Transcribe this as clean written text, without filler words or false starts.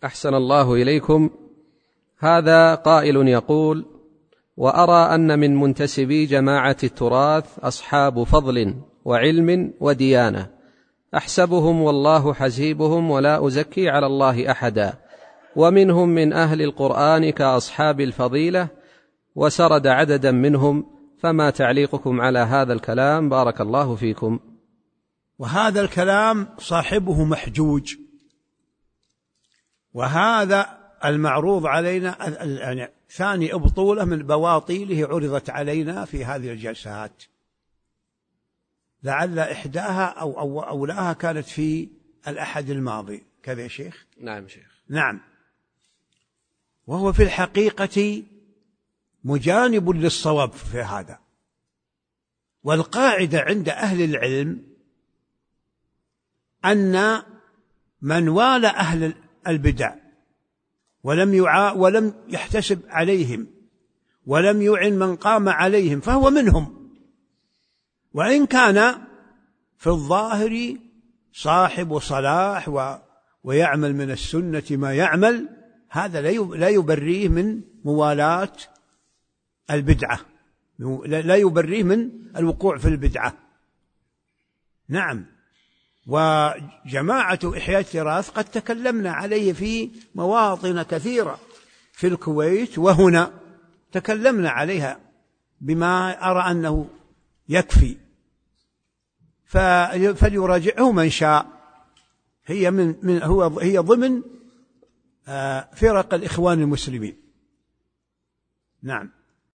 أحسن الله إليكم. هذا قائل يقول: وأرى أن من منتسبي جماعة التراث أصحاب فضل وعلم وديانة، أحسبهم والله حسيبهم ولا أزكي على الله أحدا، ومنهم من أهل القرآن كأصحاب الفضيلة، وسرد عددا منهم، فما تعليقكم على هذا الكلام؟ بارك الله فيكم. وهذا الكلام صاحبه محجوج، وهذا المعروض علينا يعني ثاني أبطولة من بواطيله عرضت علينا في هذه الجلسات، لعل إحداها أو أولاها كانت في الأحد الماضي، كذا يا شيخ؟ نعم شيخ. نعم. وهو في الحقيقة مجانب للصواب في هذا. والقاعدة عند أهل العلم أن من والى أهل البدع ولم يحتسب عليهم ولم يعن من قام عليهم فهو منهم، وإن كان في الظاهر صاحب صلاح ويعمل من السنة ما يعمل، هذا لا يبريه من موالاة البدعة، لا يبريه من الوقوع في البدعة. نعم. وجماعة إحياء التراث قد تكلمنا عليه في مواطن كثيرة في الكويت وهنا، تكلمنا عليها بما أرى أنه يكفي، فليراجعه من شاء. هي ضمن فرق الإخوان المسلمين. نعم.